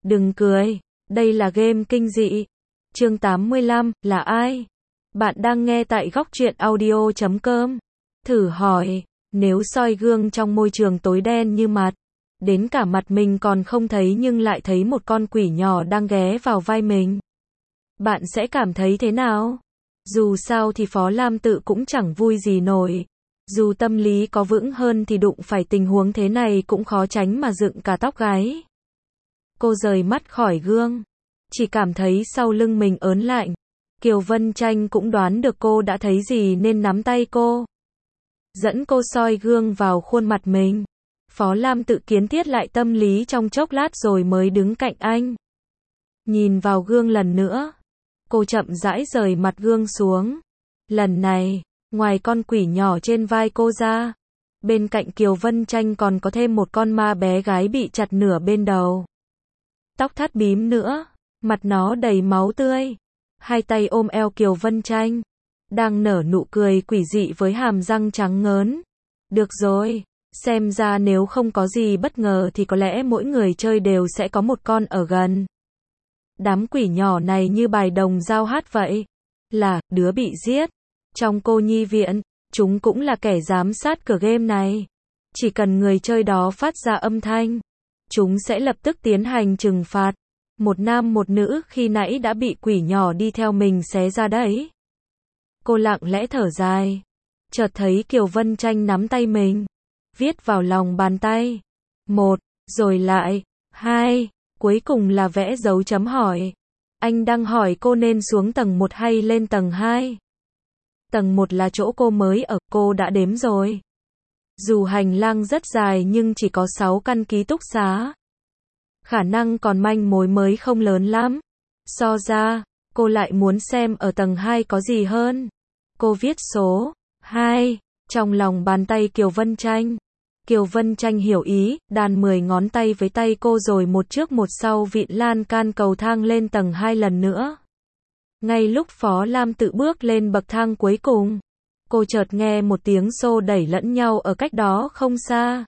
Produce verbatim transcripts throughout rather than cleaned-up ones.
Đừng cười, đây là game kinh dị. Chương tám mươi lăm, là ai? Bạn đang nghe tại góc truyện audio chấm com. Thử hỏi, nếu soi gương trong môi trường tối đen như mặt, đến cả mặt mình còn không thấy nhưng lại thấy một con quỷ nhỏ đang ghé vào vai mình, bạn sẽ cảm thấy thế nào? Dù sao thì Phó Lam Tự cũng chẳng vui gì nổi. Dù tâm lý có vững hơn thì đụng phải tình huống thế này cũng khó tránh mà dựng cả tóc gáy. Cô rời mắt khỏi gương, chỉ cảm thấy sau lưng mình ớn lạnh. Kiều Vân Tranh cũng đoán được cô đã thấy gì nên nắm tay cô, dẫn cô soi gương vào khuôn mặt mình. Phó Lam Tự kiến thiết lại tâm lý trong chốc lát rồi mới đứng cạnh anh. Nhìn vào gương lần nữa, cô chậm rãi rời mặt gương xuống. Lần này, ngoài con quỷ nhỏ trên vai cô ra, bên cạnh Kiều Vân Tranh còn có thêm một con ma bé gái bị chặt nửa bên đầu. Tóc thắt bím nữa, mặt nó đầy máu tươi. Hai tay ôm eo Kiều Vân Tranh, đang nở nụ cười quỷ dị với hàm răng trắng ngớn. Được rồi, xem ra nếu không có gì bất ngờ thì có lẽ mỗi người chơi đều sẽ có một con ở gần. Đám quỷ nhỏ này như bài đồng dao hát vậy. Là, đứa bị giết. Trong cô nhi viện, chúng cũng là kẻ giám sát cửa game này. Chỉ cần người chơi đó phát ra âm thanh, chúng sẽ lập tức tiến hành trừng phạt. Một nam một nữ khi nãy đã bị quỷ nhỏ đi theo mình xé ra đấy. Cô lặng lẽ thở dài, chợt thấy Kiều Vân Tranh nắm tay mình, viết vào lòng bàn tay. Một, rồi lại, hai, cuối cùng là vẽ dấu chấm hỏi. Anh đang hỏi cô nên xuống tầng một hay lên tầng hai. Tầng một là chỗ cô mới ở, cô đã đếm rồi. Dù hành lang rất dài nhưng chỉ có sáu căn ký túc xá. Khả năng còn manh mối mới không lớn lắm. So ra, cô lại muốn xem ở tầng hai có gì hơn. Cô viết số hai trong lòng bàn tay Kiều Vân Tranh. Kiều Vân Tranh hiểu ý, đan mười ngón tay với tay cô rồi một trước một sau vịn lan can cầu thang lên tầng hai lần nữa. Ngay lúc Phó Lam Tự bước lên bậc thang cuối cùng, cô chợt nghe một tiếng xô đẩy lẫn nhau ở cách đó không xa.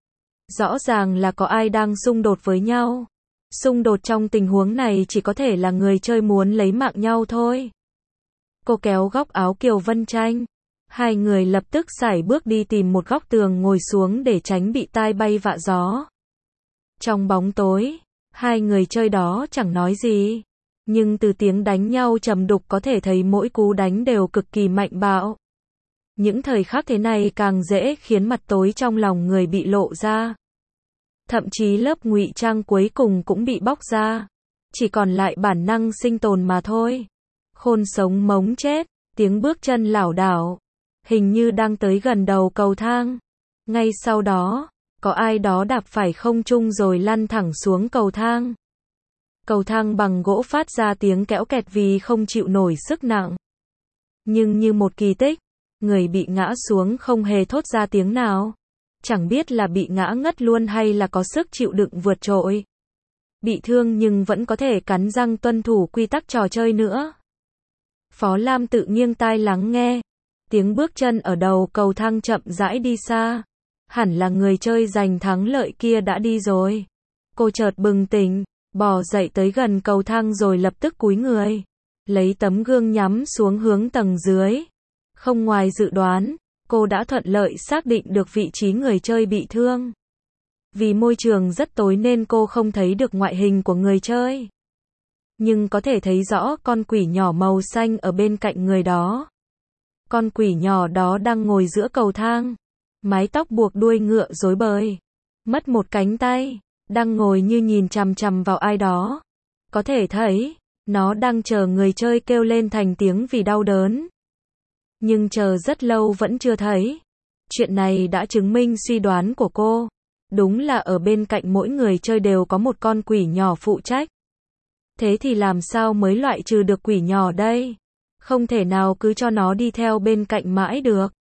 Rõ ràng là có ai đang xung đột với nhau. Xung đột trong tình huống này chỉ có thể là người chơi muốn lấy mạng nhau thôi. Cô kéo góc áo Kiều Vân Tranh. Hai người lập tức sải bước đi tìm một góc tường ngồi xuống để tránh bị tai bay vạ gió. Trong bóng tối, hai người chơi đó chẳng nói gì. Nhưng từ tiếng đánh nhau trầm đục có thể thấy mỗi cú đánh đều cực kỳ mạnh bạo. Những thời khắc thế này càng dễ khiến mặt tối trong lòng người bị lộ ra. Thậm chí lớp ngụy trang cuối cùng cũng bị bóc ra. Chỉ còn lại bản năng sinh tồn mà thôi. Khôn sống mống chết, tiếng bước chân lảo đảo, hình như đang tới gần đầu cầu thang. Ngay sau đó, có ai đó đạp phải không trung rồi lăn thẳng xuống cầu thang. Cầu thang bằng gỗ phát ra tiếng kéo kẹt vì không chịu nổi sức nặng. Nhưng như một kỳ tích, người bị ngã xuống không hề thốt ra tiếng nào. Chẳng biết là bị ngã ngất luôn hay là có sức chịu đựng vượt trội. Bị thương nhưng vẫn có thể cắn răng tuân thủ quy tắc trò chơi nữa. Phó Lam Tự nghiêng tai lắng nghe. Tiếng bước chân ở đầu cầu thang chậm rãi đi xa. Hẳn là người chơi giành thắng lợi kia đã đi rồi. Cô chợt bừng tỉnh, bò dậy tới gần cầu thang rồi lập tức cúi người, lấy tấm gương nhắm xuống hướng tầng dưới. Không ngoài dự đoán, cô đã thuận lợi xác định được vị trí người chơi bị thương. Vì môi trường rất tối nên cô không thấy được ngoại hình của người chơi. Nhưng có thể thấy rõ con quỷ nhỏ màu xanh ở bên cạnh người đó. Con quỷ nhỏ đó đang ngồi giữa cầu thang. Mái tóc buộc đuôi ngựa rối bời. Mất một cánh tay. Đang ngồi như nhìn chằm chằm vào ai đó. Có thể thấy, nó đang chờ người chơi kêu lên thành tiếng vì đau đớn. Nhưng chờ rất lâu vẫn chưa thấy. Chuyện này đã chứng minh suy đoán của cô. Đúng là ở bên cạnh mỗi người chơi đều có một con quỷ nhỏ phụ trách. Thế thì làm sao mới loại trừ được quỷ nhỏ đây? Không thể nào cứ cho nó đi theo bên cạnh mãi được.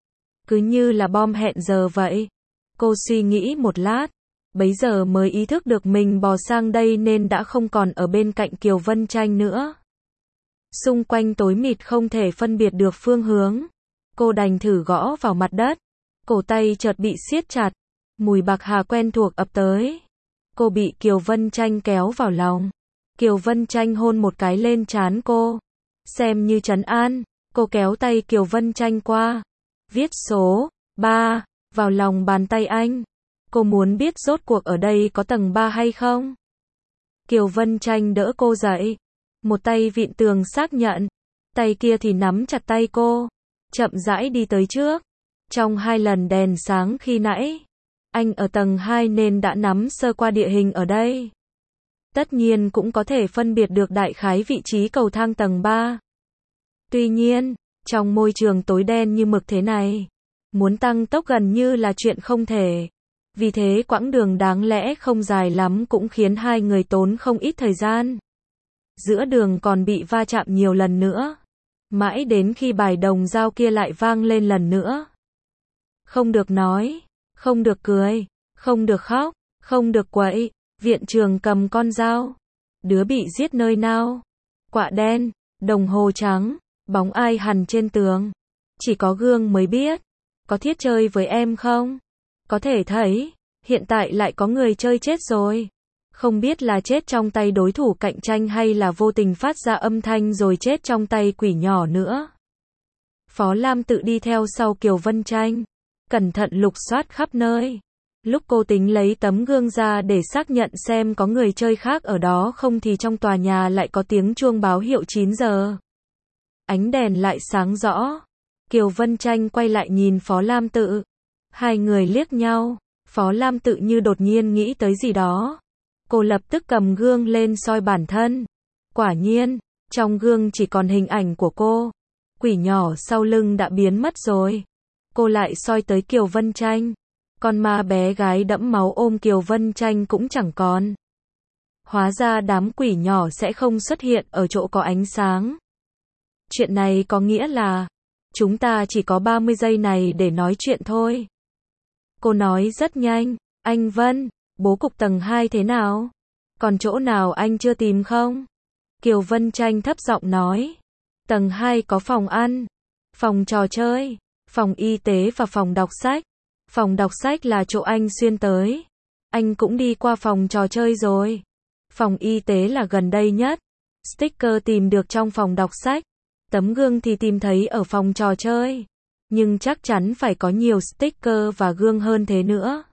Cứ như là bom hẹn giờ vậy. Cô suy nghĩ một lát. Bấy giờ mới ý thức được mình bò sang đây nên đã không còn ở bên cạnh Kiều Vân Tranh nữa. Xung quanh tối mịt không thể phân biệt được phương hướng. Cô đành thử gõ vào mặt đất. Cổ tay chợt bị siết chặt. Mùi bạc hà quen thuộc ập tới. Cô bị Kiều Vân Tranh kéo vào lòng. Kiều Vân Tranh hôn một cái lên trán cô. Xem như trấn an, cô kéo tay Kiều Vân Tranh qua. Viết số ba vào lòng bàn tay anh. Cô muốn biết rốt cuộc ở đây có tầng ba hay không? Kiều Vân Tranh đỡ cô dậy. Một tay vịn tường xác nhận. Tay kia thì nắm chặt tay cô. Chậm rãi đi tới trước. Trong hai lần đèn sáng khi nãy, anh ở tầng hai nên đã nắm sơ qua địa hình ở đây. Tất nhiên cũng có thể phân biệt được đại khái vị trí cầu thang tầng ba. Tuy nhiên, trong môi trường tối đen như mực thế này, muốn tăng tốc gần như là chuyện không thể. Vì thế quãng đường đáng lẽ không dài lắm cũng khiến hai người tốn không ít thời gian. Giữa đường còn bị va chạm nhiều lần nữa. Mãi đến khi bài đồng dao kia lại vang lên lần nữa. Không được nói, không được cười, không được khóc, không được quậy. Viện trường cầm con dao. Đứa bị giết nơi nào? Quạ đen, đồng hồ trắng, bóng ai hằn trên tường. Chỉ có gương mới biết. Có thiết chơi với em không? Có thể thấy, hiện tại lại có người chơi chết rồi. Không biết là chết trong tay đối thủ cạnh tranh hay là vô tình phát ra âm thanh rồi chết trong tay quỷ nhỏ nữa. Phó Lam tự đi theo sau Kiều Vân Tranh, cẩn thận lục soát khắp nơi. Lúc cô tính lấy tấm gương ra để xác nhận xem có người chơi khác ở đó không thì trong tòa nhà lại có tiếng chuông báo hiệu chín giờ. Ánh đèn lại sáng rõ. Kiều Vân Tranh quay lại nhìn Phó Lam Tự. Hai người liếc nhau. Phó Lam Tự như đột nhiên nghĩ tới gì đó. Cô lập tức cầm gương lên soi bản thân. Quả nhiên, trong gương chỉ còn hình ảnh của cô. Quỷ nhỏ sau lưng đã biến mất rồi. Cô lại soi tới Kiều Vân Tranh. Con ma bé gái đẫm máu ôm Kiều Vân Tranh cũng chẳng còn. Hóa ra đám quỷ nhỏ sẽ không xuất hiện ở chỗ có ánh sáng. Chuyện này có nghĩa là chúng ta chỉ có ba mươi giây này để nói chuyện thôi. Cô nói rất nhanh. Anh Vân, bố cục tầng hai thế nào? Còn chỗ nào anh chưa tìm không? Kiều Vân Tranh thấp giọng nói. Tầng hai có phòng ăn, phòng trò chơi, phòng y tế và phòng đọc sách. Phòng đọc sách là chỗ anh xuyên tới. Anh cũng đi qua phòng trò chơi rồi. Phòng y tế là gần đây nhất. Sticker tìm được trong phòng đọc sách. Tấm gương thì tìm thấy ở phòng trò chơi. Nhưng chắc chắn phải có nhiều sticker và gương hơn thế nữa.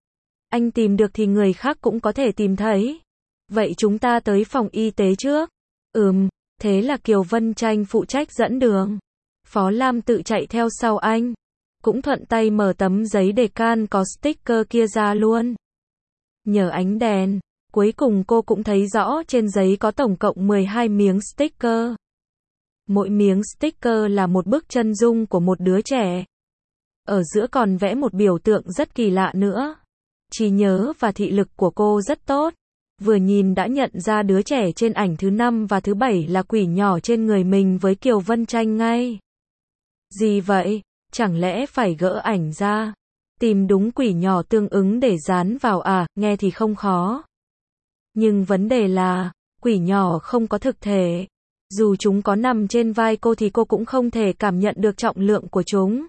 Anh tìm được thì người khác cũng có thể tìm thấy. Vậy chúng ta tới phòng y tế trước. Ừm, thế là Kiều Vân Tranh phụ trách dẫn đường. Phó Lam Tự chạy theo sau anh. Cũng thuận tay mở tấm giấy đề can có sticker kia ra luôn. Nhờ ánh đèn, cuối cùng cô cũng thấy rõ trên giấy có tổng cộng mười hai miếng sticker. Mỗi miếng sticker là một bức chân dung của một đứa trẻ. Ở giữa còn vẽ một biểu tượng rất kỳ lạ nữa. Trí nhớ và thị lực của cô rất tốt. Vừa nhìn đã nhận ra đứa trẻ trên ảnh thứ năm và thứ bảy là quỷ nhỏ trên người mình với Kiều Vân Tranh ngay. Gì vậy? Chẳng lẽ phải gỡ ảnh ra, tìm đúng quỷ nhỏ tương ứng để dán vào à? Nghe thì không khó. Nhưng vấn đề là, quỷ nhỏ không có thực thể. Dù chúng có nằm trên vai cô thì cô cũng không thể cảm nhận được trọng lượng của chúng.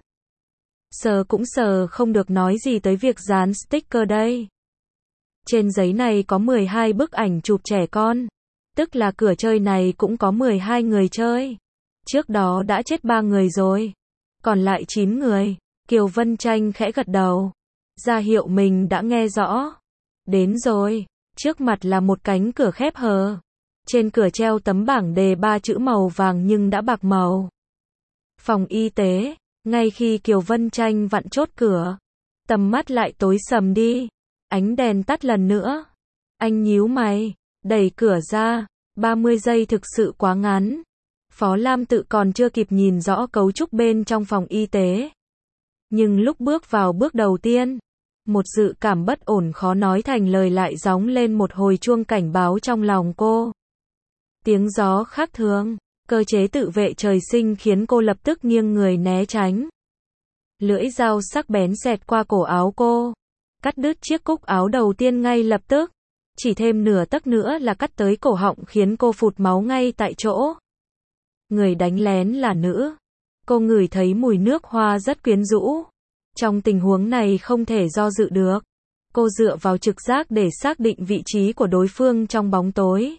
Sờ cũng sờ không được nói gì tới việc dán sticker đây. Trên giấy này có mười hai bức ảnh chụp trẻ con. Tức là cửa chơi này cũng có mười hai người chơi. Trước đó đã chết ba người rồi. Còn lại chín người. Kiều Vân Tranh khẽ gật đầu. Ra hiệu mình đã nghe rõ. Đến rồi. Trước mặt là một cánh cửa khép hờ. Trên cửa treo tấm bảng đề ba chữ màu vàng nhưng đã bạc màu. Phòng y tế. Ngay khi Kiều Vân Tranh vặn chốt cửa, tầm mắt lại tối sầm đi. Ánh đèn tắt lần nữa. Anh nhíu mày, đẩy cửa ra. ba mươi giây thực sự quá ngắn. Phó Lam Tự còn chưa kịp nhìn rõ cấu trúc bên trong phòng y tế. Nhưng lúc bước vào bước đầu tiên, một dự cảm bất ổn khó nói thành lời lại gióng lên một hồi chuông cảnh báo trong lòng cô. Tiếng gió khác thường, cơ chế tự vệ trời sinh khiến cô lập tức nghiêng người né tránh. Lưỡi dao sắc bén xẹt qua cổ áo cô, cắt đứt chiếc cúc áo đầu tiên ngay lập tức. Chỉ thêm nửa tấc nữa là cắt tới cổ họng khiến cô phụt máu ngay tại chỗ. Người đánh lén là nữ. Cô ngửi thấy mùi nước hoa rất quyến rũ. Trong tình huống này không thể do dự được. Cô dựa vào trực giác để xác định vị trí của đối phương trong bóng tối.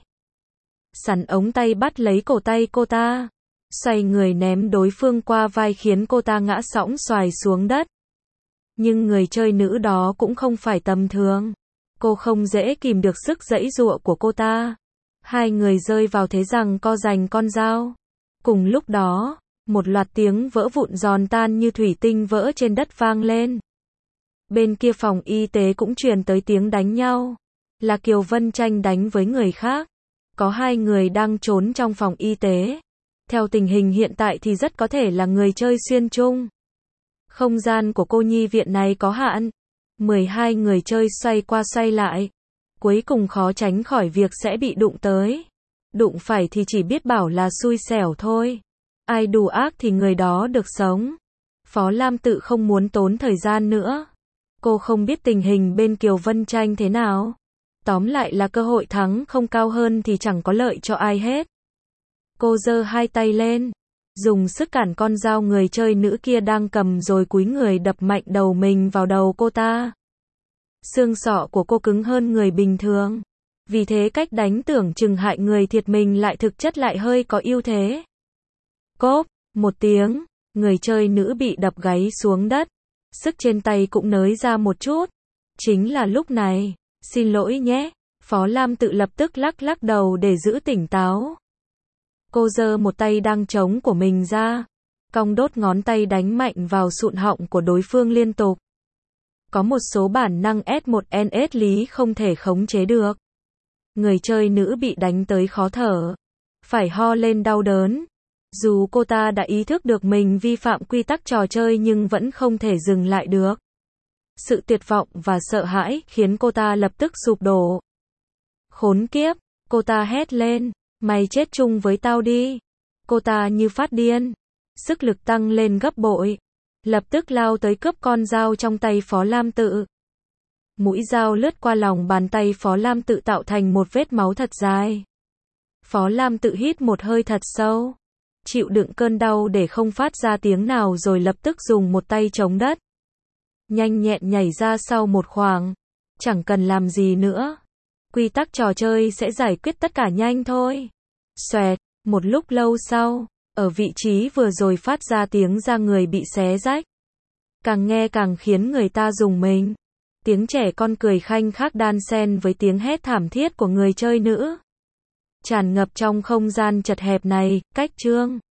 Sắn ống tay bắt lấy cổ tay cô ta, xoay người ném đối phương qua vai khiến cô ta ngã sõng xoài xuống đất. Nhưng người chơi nữ đó cũng không phải tầm thường. Cô không dễ kìm được sức giãy giụa của cô ta. Hai người rơi vào thế giằng co giành con dao. Cùng lúc đó, một loạt tiếng vỡ vụn giòn tan như thủy tinh vỡ trên đất vang lên. Bên kia phòng y tế cũng truyền tới tiếng đánh nhau. Là Kiều Vân Tranh đánh với người khác. Có hai người đang trốn trong phòng y tế. Theo tình hình hiện tại thì rất có thể là người chơi xuyên chung. Không gian của cô nhi viện này có hạn. mười hai người chơi xoay qua xoay lại. Cuối cùng khó tránh khỏi việc sẽ bị đụng tới. Đụng phải thì chỉ biết bảo là xui xẻo thôi. Ai đủ ác thì người đó được sống. Phó Lam Tự không muốn tốn thời gian nữa. Cô không biết tình hình bên Kiều Vân Tranh thế nào. Tóm lại là cơ hội thắng không cao hơn thì chẳng có lợi cho ai hết. Cô giơ hai tay lên, dùng sức cản con dao người chơi nữ kia đang cầm rồi cúi người đập mạnh đầu mình vào đầu cô ta. Xương sọ của cô cứng hơn người bình thường. Vì thế cách đánh tưởng chừng hại người thiệt mình lại thực chất lại hơi có ưu thế. Cốp, một tiếng, người chơi nữ bị đập gáy xuống đất. Sức trên tay cũng nới ra một chút. Chính là lúc này, xin lỗi nhé, Phó Lam Tự lập tức lắc lắc đầu để giữ tỉnh táo. Cô giơ một tay đang trống của mình ra, cong đốt ngón tay đánh mạnh vào sụn họng của đối phương liên tục. Có một số bản năng S một N S lý không thể khống chế được. Người chơi nữ bị đánh tới khó thở, phải ho lên đau đớn. Dù cô ta đã ý thức được mình vi phạm quy tắc trò chơi nhưng vẫn không thể dừng lại được. Sự tuyệt vọng và sợ hãi khiến cô ta lập tức sụp đổ. Khốn kiếp, cô ta hét lên, mày chết chung với tao đi. Cô ta như phát điên, sức lực tăng lên gấp bội, lập tức lao tới cướp con dao trong tay Phó Lam Tự. Mũi dao lướt qua lòng bàn tay Phó Lam Tự tạo thành một vết máu thật dài. Phó Lam Tự hít một hơi thật sâu, chịu đựng cơn đau để không phát ra tiếng nào rồi lập tức dùng một tay chống đất. Nhanh nhẹn nhảy ra sau một khoảng, chẳng cần làm gì nữa. Quy tắc trò chơi sẽ giải quyết tất cả nhanh thôi. Xoẹt, một lúc lâu sau, ở vị trí vừa rồi phát ra tiếng da người bị xé rách. Càng nghe càng khiến người ta rùng mình. Tiếng trẻ con cười khanh khách đan xen với tiếng hét thảm thiết của người chơi nữ. Tràn ngập trong không gian chật hẹp này, cách chương.